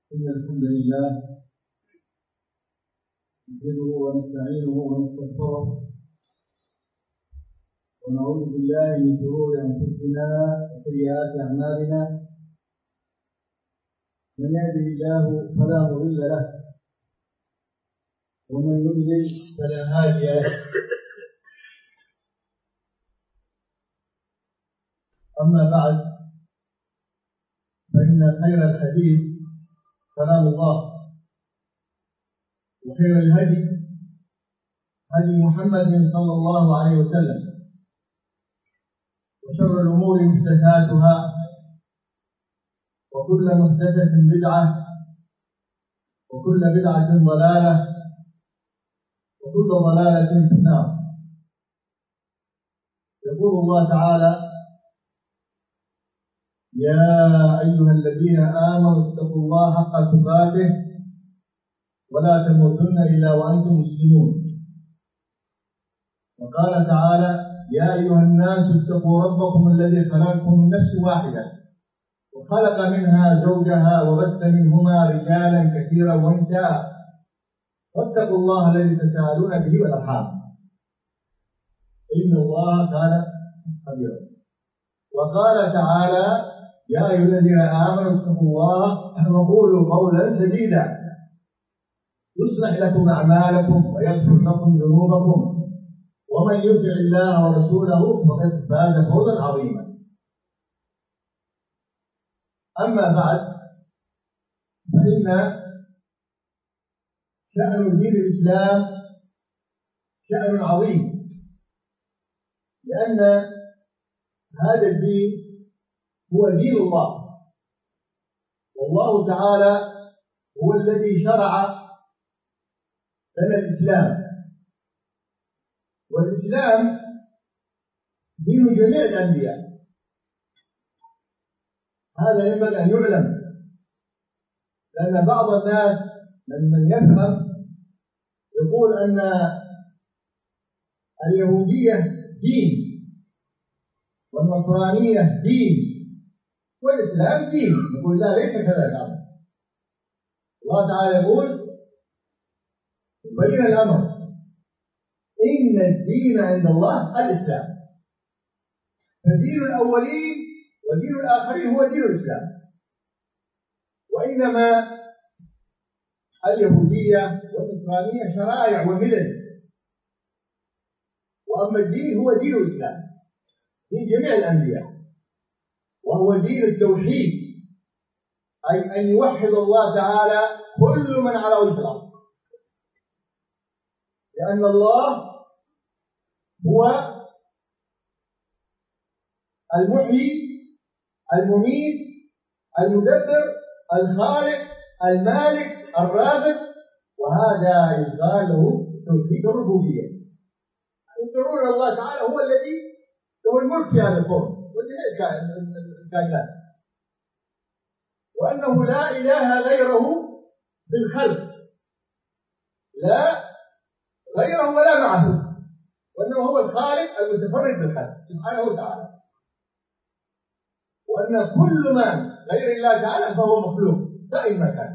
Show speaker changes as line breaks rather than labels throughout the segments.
إن الحمد لله نحمده ونستعينه ونستغفره ونعوذ بالله من شرور أنفسنا وسيئات أعمالنا. من يهده الله فلا مضل له ومن يضلل فلا هادي له. أما بعد، فإن خير الحديث كلام الله، وخير الهدي هدي محمد صلى الله عليه وسلم، وشر الأمور محدثاتها، وكل محدثة بدعة، وكل بدعة ضلالة، وكل ضلالة في النار. يقول الله تعالى: يا أيها الذين آمنوا اتقوا الله حق تقاته ولا تموتن إلا وأنتم مسلمون. وقال تعالى: يا أيها الناس اتقوا ربكم الذي خلقكم من نفس واحدة وخلق منها زوجها وبث منهما رجالا كثيرا ونساء واتقوا الله الذي تساءلون به والأرحام إن الله كان خبيرا. وقال تعالى: يا أيها الذين آمنوا اتقوا الله وقولوا قولا سديدا يصلح لكم أعمالكم ويغفر لكم ذنوبكم ومن يطع الله ورسوله فقد فاز فوزا عظيما. أما بعد، فإن شأن دين الإسلام شأن عظيم، لأن هذا الدين هو دين الله، والله تعالى هو الذي شرع لنا الإسلام، والإسلام دين جميع الأنبياء. هذا ينبغي أن يعلم، لأن بعض الناس من يفهم يقول أن اليهودية دين والنصرانية دين والإسلام دين. يقول لا، ليس كذلك. الله تعالى يقول بين الأمر: إن الدين عند الله الإسلام. فدين الأولين ودين الآخرين هو دين الإسلام، وإنما اليهودية والنصرانية شرائع وملل، وأما الدين هو دين الإسلام، دين جميع الأنبياء، وهو دين التوحيد، أي أن يوحد الله تعالى كل من على وجه الأرض، لأن الله هو المحيي المميت المدبر الخالق المالك الرازق، وهذا يقال له توحيد الربوبية. يقولون الله تعالى هو الذي له الملك في هذا الكون وجميع الكائنات، وأنه لا إله غيره بالخلق، لا غيره ولا معه، وأنه هو الخالق المتفرد بالخلق سبحانه وتعالى، وأن كل من غير الله تعالى فهو مخلوق دائما كان.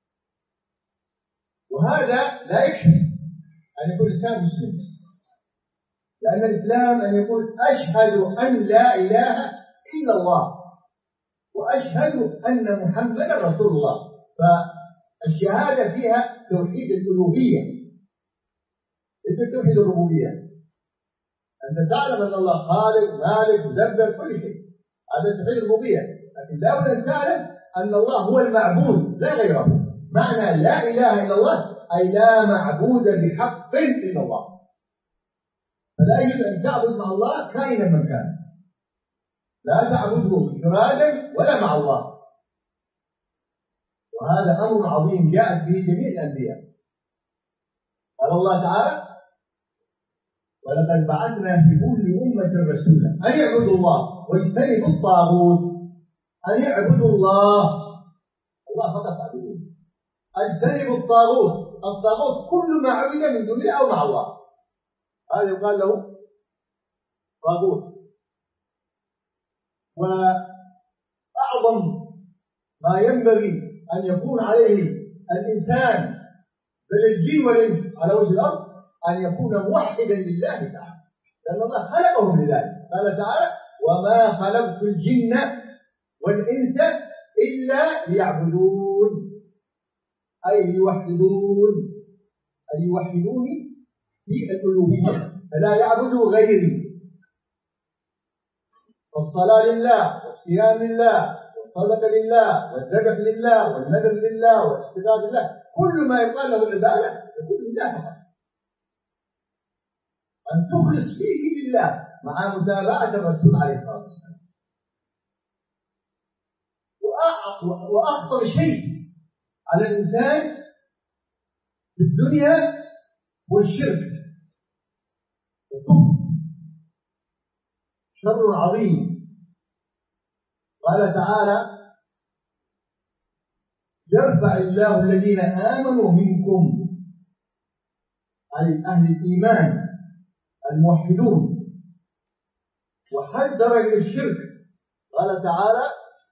وهذا لا يكفي أن يكون الإسلام مسلم، لأن الإسلام أن يقول أشهد أن لا إله إلا الله وأشهد أن محمدا رسول الله. فالشهادة فيها توحيد الألوهية ليس توحيد الربوبية. أنت تعلم أن الله خالق مالك مدبر كل شيء، هذا توحيد الربوبية، لكن لا بد أن تعلم أن الله هو المعبود لا غيره. معنى لا إله إلا الله أي لا معبود بحق إلا الله، فلا يجوز أن تعبد مع الله كائنا من كان، لا تعبده انفرادا ولا مع الله. وهذا أمر عظيم جاءت به جميع الأنبياء. قال الله تعالى: ولقد بعثنا في كل أمة رسولا أن يعبدوا الله واجتنبوا الطاغوت. أن يعبدوا الله فقط اعبدوه، اجتنبوا الطاغوت. الطاغوت كل ما عبد من دون الله أو مع الله، هذا يقال له طاغوت. وأعظم ما ينبغي أن يكون عليه الإنسان بل الجن والإنس على وجه الأرض أن يكون موحدا لله تعالى، لأن الله خلقهم لذلك. قال تعالى: وما خلقت الجن والإنس إلا ليعبدون، أي ليوحدون، أي يوحدوني في الألوهية، فلا يعبدوا غيري. فالصلاة لله، والصيام لله، والصدقة لله، والذبح لله، والنذر لله، والاحتفال لله، كل ما يقال له العبادة يكون لله فقط. أن تخلص فيه لله مع متابعة الرسول عليه الصلاة والسلام. وأخطر شيء على الإنسان في الدنيا هو الشرك، شر عظيم. قال تعالى: يرفع الله الذين آمنوا منكم، أي أهل الإيمان الموحدون، وحذر من الشرك. قال تعالى: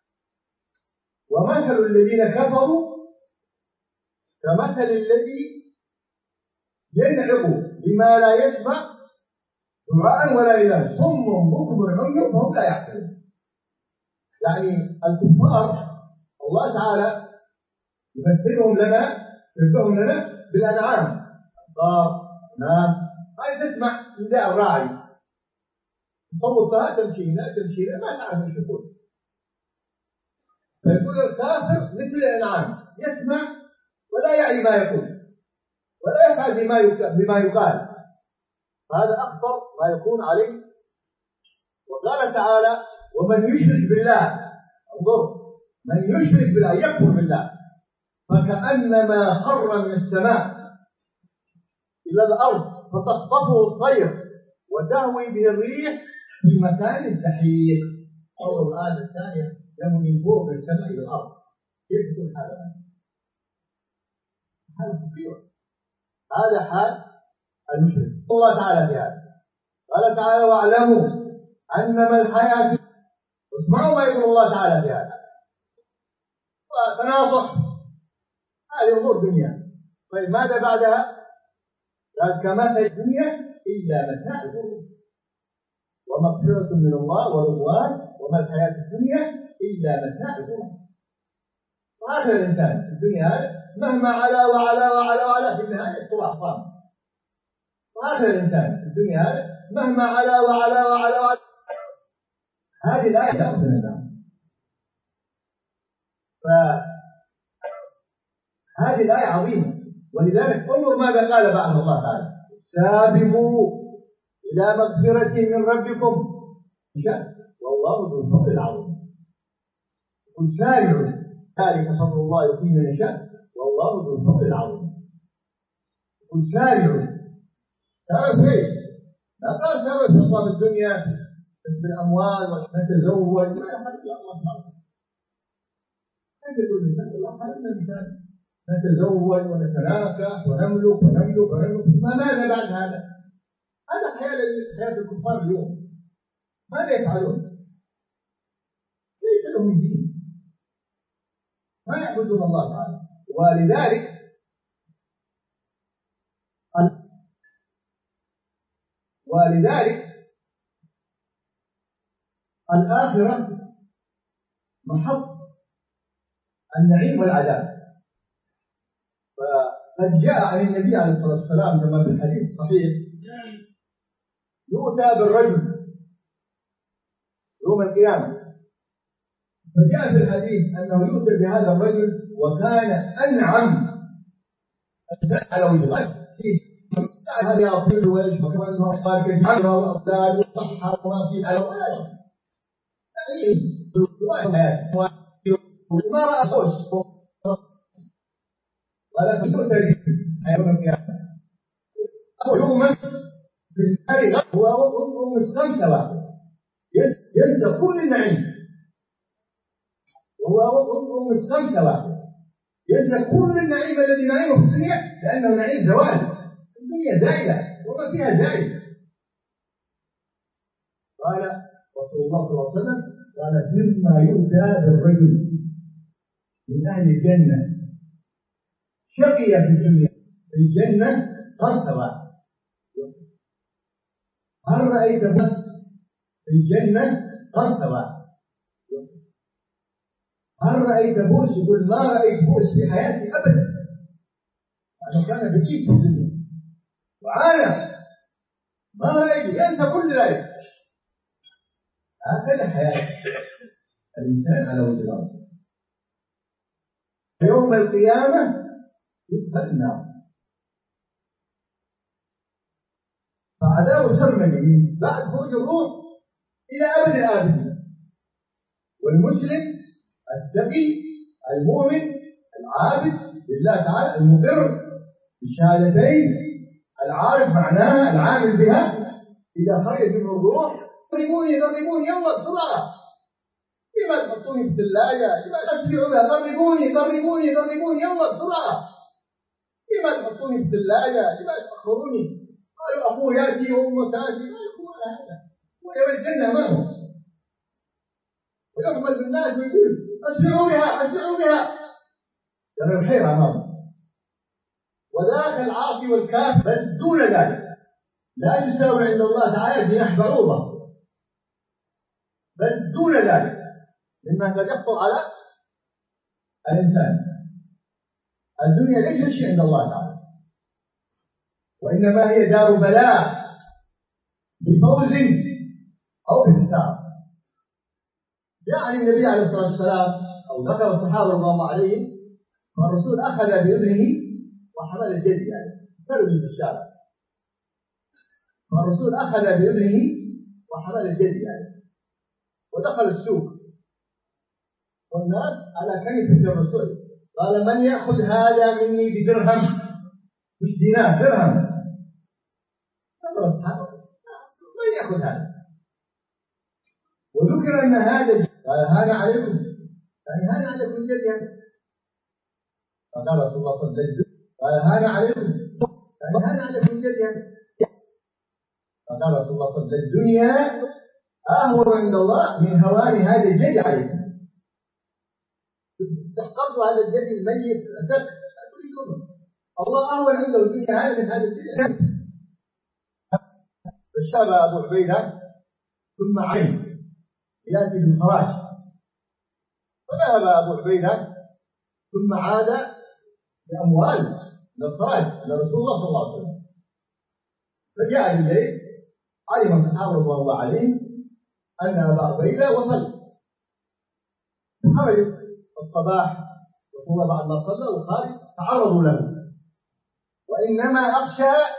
ومثل الذين كفروا كمثل الذي ينعق بما لا يسمع دعاء ولا إله، صم بكم عمي فهم لا يعقلون. يعني الكفار الله تعالى يمثلهم لنا، يشبههم لنا بالأنعام، الضار، نام، هاي تسمع نداء الراعي، تصوتها تمشي لا تمشي لا، ما تعرف ايش يقول. فيقول الكافر مثل الأنعام، يسمع ولا يعي ما يقول، ولا يفعل بما يقال. هذا أخطر ما يكون عليه. وقال تعالى: ومن يشرك بالله، انظر، من يشرك بالله يكفر بالله فكأنما خر من السماء إلى الأرض فتخطفه الطير وتهوي به الريح في مكان سحيق. أو الآن الثانية له من فوق من السماء إلى الأرض، كيف يكون هذا؟ هذا خطير، هذا حال المشرك. الله تعالى في هذا قال تعالى: واعلموا أنما الحياة، واسمعوا ما يقول الله تعالى في هذا، وتناصح، هذه أمور دنيا. طيب ماذا بعدها؟ قال: كمثل الدنيا إلا متاع الغرور ومغفرة من الله ورضوان وما الحياة الدنيا إلا متاع الغرور. وهكذا الإنسان في الدنيا هذا مهما علا وعلا وعلا وعلا في النهاية طلع طام. وهكذا الإنسان في الدنيا هذا مهما علا وعلا وعلا وعلا. هذه الآية لا بد منها. فهذه الآية عظيمة، ولذلك انظر ماذا قال بعد الله تعالى: سابقوا إلى مغفرة من ربكم والله ذو الفضل العظيم. قل سارعوا، ذلك فضل الله يؤتيه من يشاء والله ذو الفضل العظيم. قل سارعوا، سارعوا في ايش؟ لا قال سارعوا في أطلاب الدنيا، في الأموال ونتزوج، ما يحدث الله تعالى. كيف يقول الإنسان الله خلقنا الإنسان نتزوج ونتناكح ونملك ونملك ونملك، فماذا بعد هذا؟ هذا حياة الكفار اليوم. ماذا يفعلون؟ ليس لهم دين، ما يعبدون الله تعالى. ولذلك الآخرة محط النعيم والعذاب. فقد جاء عن النبي عليه الصلاة والسلام كما في الحديث الصحيح: يؤتى بالرجل يوم القيامة، فجاء في الحديث أنه يؤتى بهذا الرجل وكان أنعم الناس على وجه الأرض، هذا يأكل ويشرب وكما أنه قال كثيرا وأولاد وصحة وما في على وما رأى خوش ولا تؤتى يوم القيامة يوم في النار هو مستمسى واحد ينسى كل النعيم، وهو مستمسى واحد ينسى كل النعيم الذي نعيمه في الدنيا، لأنه نعيم زوال، الدنيا زائلة وما فيها زائل. قال رسول الله صلى الله عليه وسلم: قال: مما يؤتى بالرجل من أهل الجنة شقي في الدنيا، في الجنة غرس واحد. هل رأيت بس في الجنة غرس واحد؟ هل رأيت بوس؟ يقول ما رأيت بوس في حياتي أبدا. أنا كان بتشيك في الدنيا وعانى، ما رأيت، ينسى كل ذلك. هكذا حياة الإنسان على وجه الأرض. يوم القيامة يدخل النار، فعذاب سرمدي بعد خروج الروح إلى أبد الآبدين. والمسلم التقي المؤمن العابد لله تعالى المقر بالشهادتين العارف معناها العامل بها، إذا خرج منه الروح ضربوني يلا بسرعة، لما تحطوني في الثلاجة؟ لما تسمعوا بها؟ ضربوني يلا بسرعة، لما تحطوني في الثلاجة؟ لما تأخروني؟ قالوا أبوه يأتي وأمه تأتي. ما يكون على هذا، ويوم الجنة ما هو، ويقبل بالناس ويقول أسرعوا بها، لأنه الخير أمامه. وذاك العاصي والكافر بل دون ذلك لا يساوي عند الله تعالى جناح بعوضة، بل دون ذلك مما تجفر على الإنسان. الدنيا ليست شيء عند الله تعالى، وإنما هي دار بلاء بفوز أو بخسارة. جاء عن النبي عليه الصلاة والسلام أو ذكر الصحابة رضي الله عليهم والرسول أخذ بأذنه وحمل الجد، يعني ترمي في الشارع، فالرسول أخذ بأذنه وحمل الجد يعني ودخل السوق، والناس على كلمة الرسول قال من يأخذ هذا مني بدرهم، مش دينار، درهم. فقال الصحابة من يأخذ هذا؟ وذكر أن هذا قال هذا عليكم، يعني هذا عليكم الجد يعني. فقال رسول الله صلى الله عليه وسلم قال هذا عليكم، يعني هذا عليكم الجد يعني. فقال رسول الله صلى الله عليه وسلم الدنيا أهون عند الله من هوان هذا الجد عليكم. استحقروا هذا الجد الميت أسف الله أهون عنده الدنيا هذا من هذا الجد. فشاب أبو عبيدة ثم عين يأتي بالخراج، فذهب أبو عبيدة ثم عاد بأموال من الخراج لرسول الله صلى الله عليه وسلم. فجاء بالليل علم الصحابة رضي الله عليهم أن أبا عبيدة وصل، خرج الصباح وهو بعد ما صلى وخارج تعرضوا له، وإنما أخشى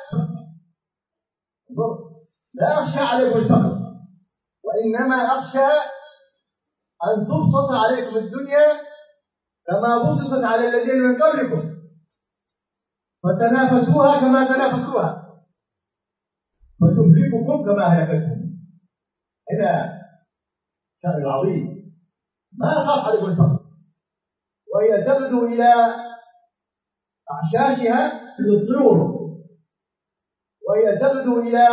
لا أخشى عليكم الفقر، وإنما أخشى أن تبسط عليكم الدنيا كما بسطت على الذين من قبلكم فتنافسوها كما تنافسوها فتهلككم كما أهلكتهم. هنا شأن العظيم، ما أخاف عليكم الفقر، وهي تبدو إلى أعشاشها الطيور، وهي تبدو إلى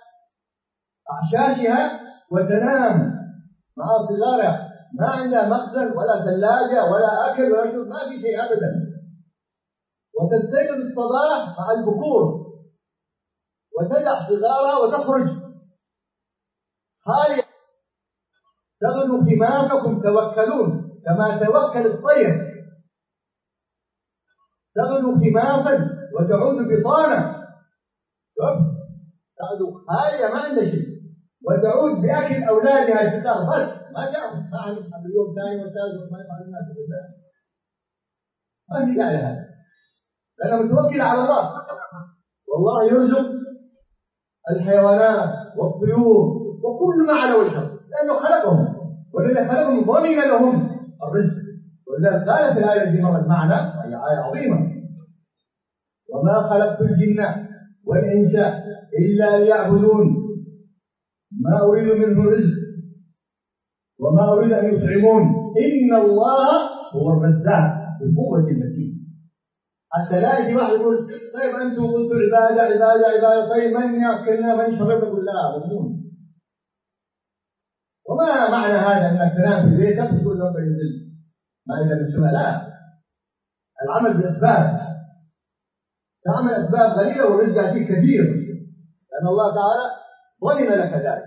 أعشاشها وتنام مع صغارها، ما عندها مخزن ولا ثلاجة ولا أكل ولا شرب، ما في شيء أبدا، وتستيقظ الصباح مع البكور وتدع صغارها وتخرج خالية، تغدو خماسكم توكلون كما توكل الطير، تغدو خماسا وتعود بطانا، تغدو خالية ما عندها شيء وتعود بأكل أولادها الفطار بس، ما تأخذ معهم اليوم ثاني والثالث وما يفعل الناس بالله، ما في داعي لهذا، لأنها متوكلة على الله. والله يرزق الحيوانات والطيور وكل ما على وجهه لأنه خلقهم، والذي خلقهم ضمن لهم الرزق. ولذلك قال في الآية التي مرت معنا، هي آية عظيمة: وما خلقت الجن والإنس إلا ليعبدون ما أريد منه رزق وما أريد أن يطعمون إن الله هو الرزاق بالقوة المتين. حتى لا يجي واحد يقول طيب أنتم قلتوا عبادة، طيب من يأكلنا من شربنا؟ يقول لا مضمون. وما معنى هذا أنك تنام في بيتك تقول رب ينزل؟ ما إذا بالسنة لا، العمل بالأسباب، تعمل أسباب قليلة والرزق يأتيك كثير، لأن الله تعالى ضمن لك ذلك.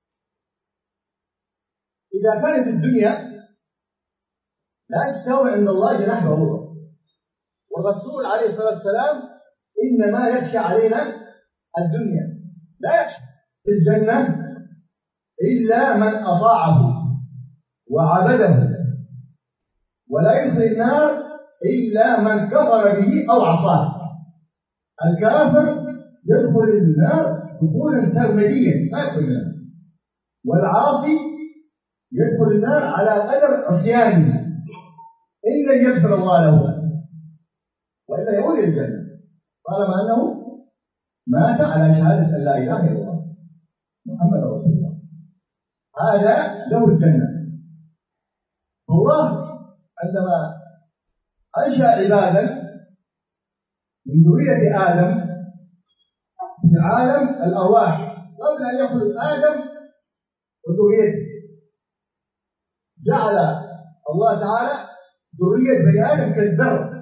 إذا كانت الدنيا لا تساوي عند الله جناح بعوضة، والرسول عليه الصلاة والسلام إنما يخشى علينا الدنيا، لا يخشى في الجنة إلا من أطاعه وعبده، ولا يدخل النار إلا من كفر به أو عصاه. الكافر يدخل النار دخولا سرمديا ما يدخل النار، والعاصي يدخل النار على قدر عصيانه إن لم يغفر الله له، وإلا يؤول إلى الجنة طالما أنه مات على شهادة أن لا إله إلا الله محمد رسول الله، هذا له الجنة. الله عندما أنشأ عبادا من ذرية آدم في عالم الأرواح قبل أن يخلق آدم وذريته، جعل الله تعالى ذرية بني آدم كالذر،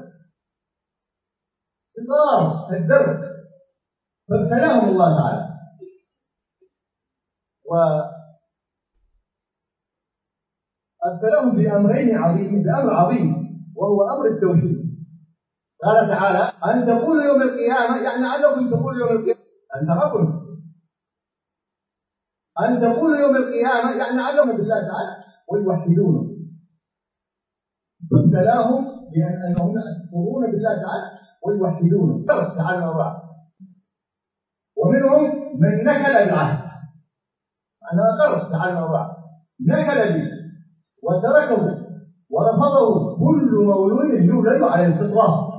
صغار كالذر، فابتلاهم الله تعالى وابتلاهم بأمرين عظيمين، بأمر عظيم وهو أمر التوحيد. قال تعالى أن تقول يوم القيامة، يعني علكم تقول يوم القيامة أن تركم، أن تقول يوم القيامة يعني علموا بالله تعالى ويوحدونه، فابتلاهم بأنهم يكفرون بالله تعالى ويوحدونه تعالى الله، ومنهم من نكل بالعهد، أنا أقر تعالى الله نكل به وتركه ورفضه كل مولود يولد على الفطرة،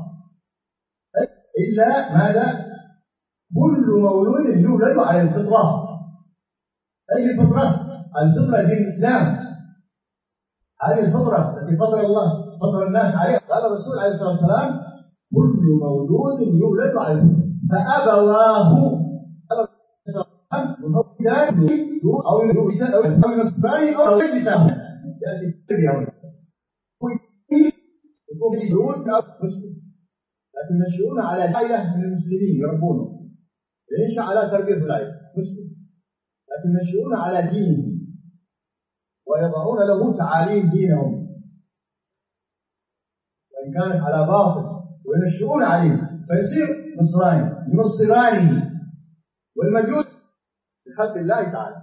إلا ماذا؟ كل مولود يولد على الفطرة. أي الفطرة؟ الفطرة دين الإسلام، هذه الفطرة التي فطر الله فطر الناس عليها. قال الرسول عليه الصلاة والسلام كل مولود يولد على الفطرة فأبواه أو يلبسان أو ينصراني أو يجلسان، يكون يدعون كمسلم، لكن ينشؤون على داعية من المسلمين يربونه، ينشأ على تربية العيلة مسلم، لكن ينشؤون على دينه ويضعون له تعاليم دينهم وإن كانت على باطل، وينشؤون عليه فيصير نصراني ينصرانه، والمجوس بخلق الله تعالى.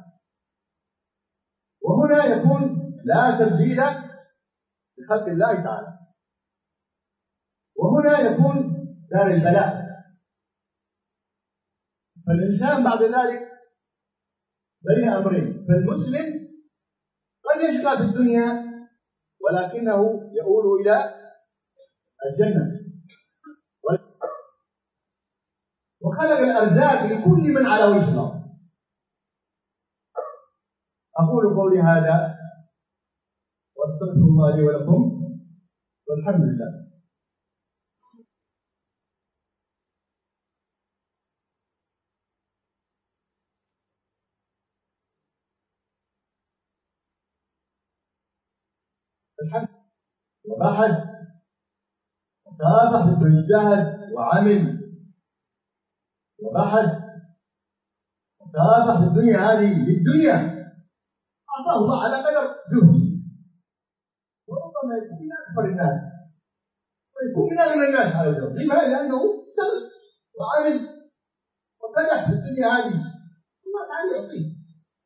وهنا يكون لا تبديل بخلق الله تعالى، وهنا يكون دار البلاء. فالإنسان بعد ذلك بين أمرين، فالمسلم قد يشقى في الدنيا ولكنه يؤول إلى الجنة، وخلق الأرزاق لكل من على وجه الأرض. أقول قولي هذا وأستغفر الله لي ولكم، والحمد لله. الحمد وبحث وكافح واجتهد وعمل وبحث وكافح في الدنيا هذه للدنيا، أعطاه الله على قدر جهده، وربما يكون من أكثر الناس ويكون من أغنى الناس على وجهه. لماذا؟ لأنه اشتغل وعمل وكدح في الدنيا هذه، الله تعالى يعطيه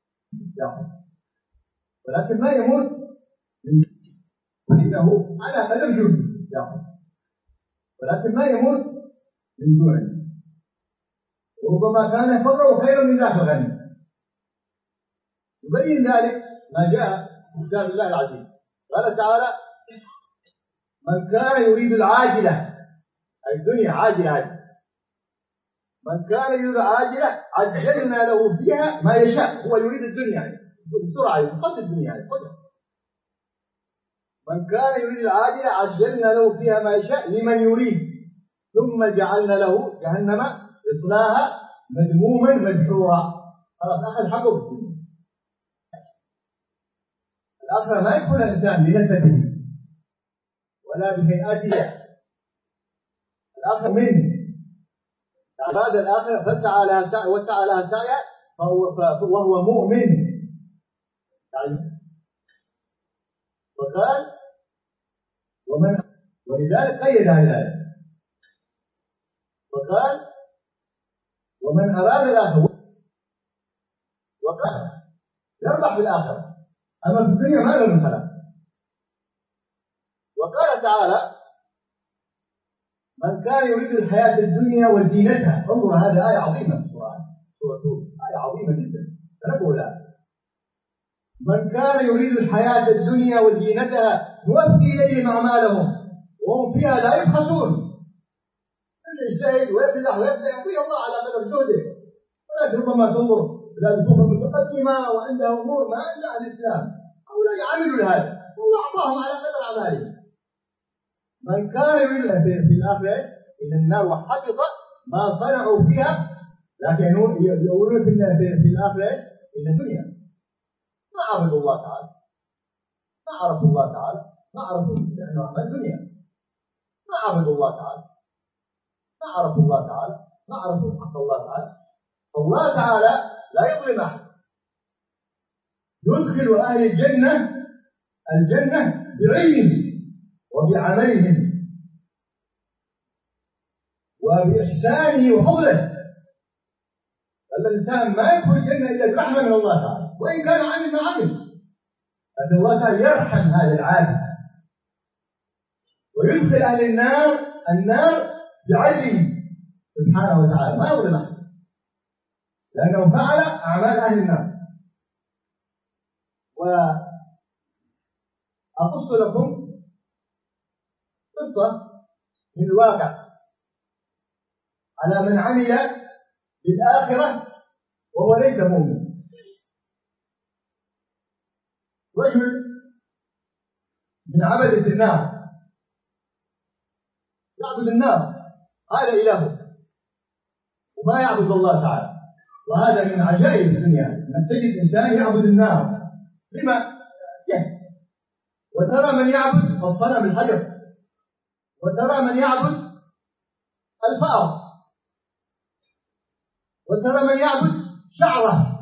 ولكن ما يموت فإنه على قدر جهده، ولكن ما يموت من جوع، وربما كان فقره خيرا من ذاك الغني. يبين ذلك ما جاء في كتاب الله العزيز، قال تعالى من كان يريد العاجلة، أي الدنيا عاجلة هذه، من كان يريد العاجلة عجلنا له فيها ما يشاء، هو يريد الدنيا يعني بسرعة يقضي الدنيا يعني. من كان يريد العاجلة عجلنا له فيها ما يشاء لمن يريد ثم جعلنا له جهنم يصلاها مذموما مدحورا. خلاص أخذ حقه في الدنيا. الآخرة ما يكون الإنسان بنسبه، ولا بهيئتها، الآخرة منه. بعد الآخرة فسعى لها سعي وسعى لها سعيا وهو مؤمن. يعني وقال ولذلك قيد هذا، وقال ومن أراد الآخرة وقال يربح بالآخرة، أما في الدنيا ما له من خلاق. وقال تعالى من كان يريد الحياة الدنيا وزينتها. انظر هذه آية عظيمة، سورة هود، آية عظيمة جدا. تنبهوا لها. من كان يريد الحياة الدنيا وزينتها نوفي إليهم أعمالهم وهم فيها لا يبخسون. يجتهد ويبذل ويبذل يعطيه الله على قدر جهده، ولكن ربما تنظر إلى الكفر متقدمة وعندها أمور ما عند أهل الإسلام، هؤلاء يعملوا لهذا والله أعطاهم على قدر أعمالهم. من كان يريد في الآخرة إلى النار وحبط ما صنعوا فيها، لكن يقولون في الآخرة إلى الدنيا، ما عبدوا الله تعالى، ما عرفوا الله تعالى، ما عرفوا أنه عمل الدنيا، ما عبدوا الله تعالى، ما عرفوا الله تعالى، ما عرفوا حق الله تعالى. الله تعالى لا يظلم أحد، يدخل أهل الجنة بعلمه وبعملهم وبإحسانه وفضله. الإنسان ما يدخل الجنة إلا برحمة من الله تعالى، وإن كان عامل ما عمل، لكن الله تعالى يرحم هذا العابد ويدخل أهل النار بعدله سبحانه وتعالى، ما يظلم أحد لأنه فعل أعمال أهل النار. وأقص لكم قصة من الواقع على من عمل بالآخرة وهو ليس مؤمن. رجل من عبدة النار يعبد النار، هذا إلهه وما يعبد الله تعالى. وهذا من عجائب الدنيا أن تجد إنسان يعبد النار لما يهدي. وترى من يعبد الصنم الحجر، وترى من يعبد الفأر، وترى من يعبد شعره.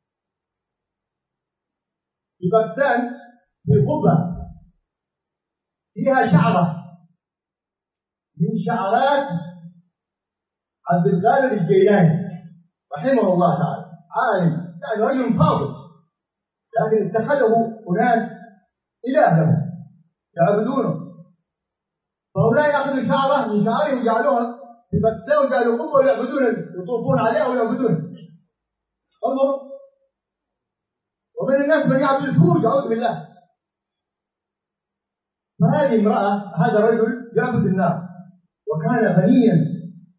في باكستان في قبة فيها شعرة من شعرات عبد القادر الجيلاني رحمه الله تعالى، عالم يعني رجل فاضل، لكن اتخذه أناس إله له يعبدونه. فهؤلاء يأخذوا شعرة من شعره وجعلوها في باكستان وجعلوا قبة ويعبدون، يطوفون عليها ويعبدون. انظروا. ومن الناس من يعبد الفروج، أعوذ بالله. فهذه امرأة، هذا الرجل يعبد النار وكان غنيا،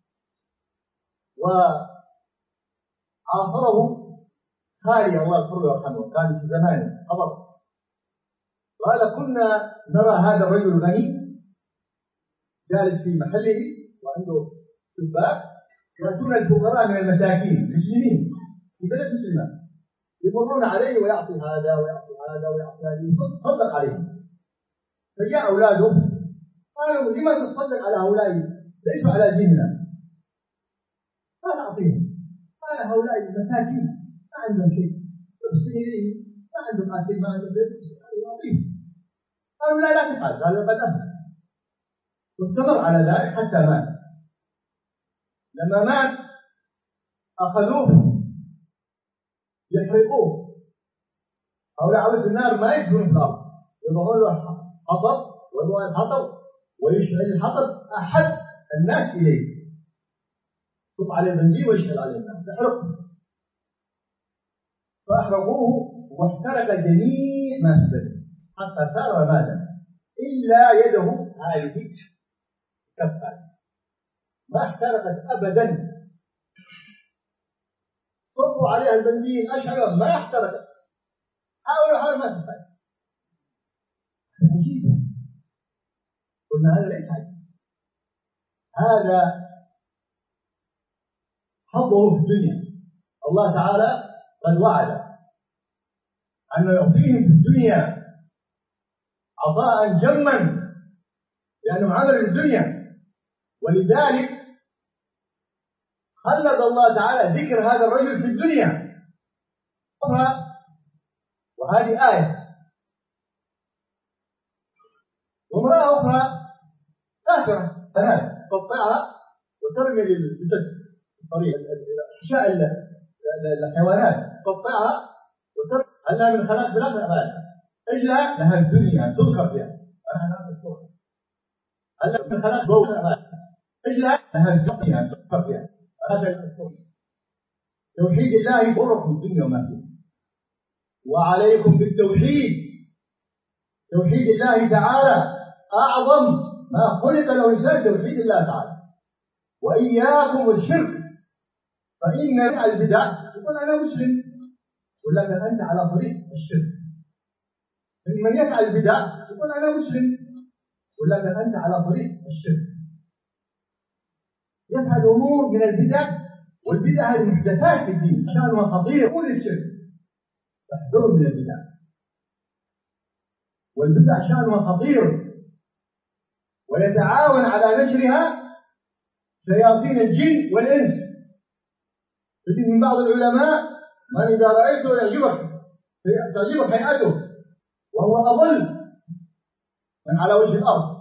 وعاصره خالي الله يغفر له ويرحمه، كان في زمانه قبر. قال كنا نرى هذا الرجل الغني جالس في محله وعنده شباك، يأتون الفقراء من المساكين المسلمين في بلد مسلمة يمرون عليه ويعطي هذا ويعطي هذا ويعطي هذا، يتصدق عليهم. فجاء أولاده قالوا لما تصدق على هؤلاء ليسوا على ديننا، ما نعطيهم. قال هؤلاء المساكين ما عندهم شيء، يحسن إليهم، ما عندهم أكل، ما عندهم بيت، يعطيهم. قالوا لا تفعل. قال قد أفعل. واستمر على ذلك حتى مات. لما مات أخذوه يحرقوه. هؤلاء عبد النار ما يدخلون في الأرض، يضعون له حطب ويضعون الحطب ويشعل الحطب أحد الناس إليه، يصب عليه البنزين ويشعل عليه النار يحرقه. فأحرقوه واحترق جميع ما في بدنه حتى صار رمادا إلا يده هذه كفة ما احترقت أبدا. صبوا عليها البنزين أشعلوا ما احترقت، حاولوا ما تفعل. عجيبة. قلنا هذا ليس عجيب، هذا حظه في الدنيا. الله تعالى قد وعد أن يعطيهم في الدنيا عطاء جما لأنهم عملوا للدنيا. ولذلك خلد الله تعالى ذكر هذا الرجل في الدنيا. وهذه آية. وامرأة أخرى كافرة تقطعها وترمي للجسد الطريق الحيوانات تقطعها وترمي. هل لها من خلاق بلا أبدا؟ إجلها لها الدنيا تذكر فيها. هل لها من خلاق بولا أبدا؟ إجلها لها الدنيا تذكر فيها. هذا توحيد الله يبرك الدنيا وما فيها. وعليكم بالتوحيد. توحيد الله تعالى أعظم ما خلق له إنسان توحيد الله تعالى. وإياكم الشرك فإن البدع يقول أنا مسلم ولكن أنت على طريق الشرك. من يفعل البدع يقول أنا مسلم ولكن أنت على طريق الشرك. يفعل أمور من البدع، والبدع هذه محدثات في الدين شأنها خطير. قول الشرك فاحذروا من البدع، والبدع شأنها خطير، ويتعاون على نشرها شياطين الجن والإنس. تجد من بعض العلماء من إذا رأيته تعجبك هيئته وهو أضل من على وجه الأرض،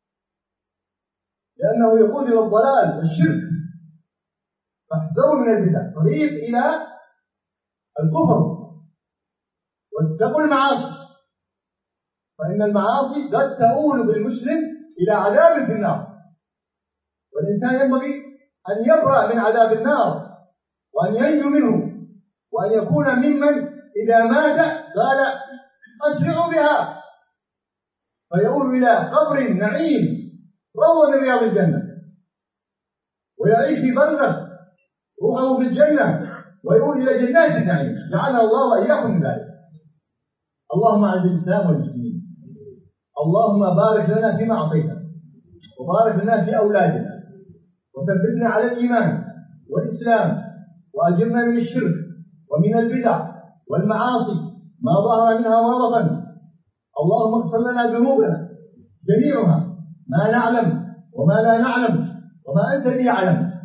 لأنه يقود إلى الضلال والشرك. فاحذروا من البدع، طريق إلى الكفر. واتقوا المعاصي، فإن المعاصي قد تؤول بالمسلم إلى عذاب في النار. والإنسان ينبغي أن يبرأ من عذاب النار وأن ينجو منه، وأن يكون ممن إذا مات قال أسرعوا بها، فيؤول إلى قبر نعيم روضة من رياض الجنة، ويعيش في برزخ روحه في الجنة، ويؤول إلى جنات النعيم. جعلنا الله وإياكم من ذلك. اللهم أعز الإسلام والمسلمين. اللهم بارك لنا فيما أعطيتنا، وبارك لنا في أولادنا، وثبتنا على الإيمان والإسلام، وأجرنا من الشرك ومن البدع والمعاصي ما ظهر منها وما بطن. اللهم اغفر لنا ذنوبنا جميعها، ما نعلم وما لا نعلم، وما أنت به أعلم.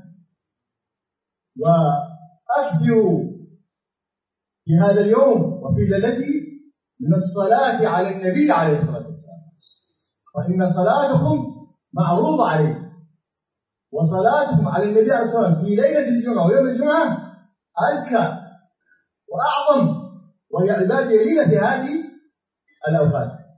وأكثروا في هذا اليوم وفي ليلته من الصلاة على النبي عليه الصلاة والسلام، فإن صلاتكم معروضة عليه. وصلاتكم على النبي عليه الصلاة والسلام في ليلة الجمعة ويوم الجمعة أزكى وأعظم، وهي عبادة جليلة في هذه الأوقات.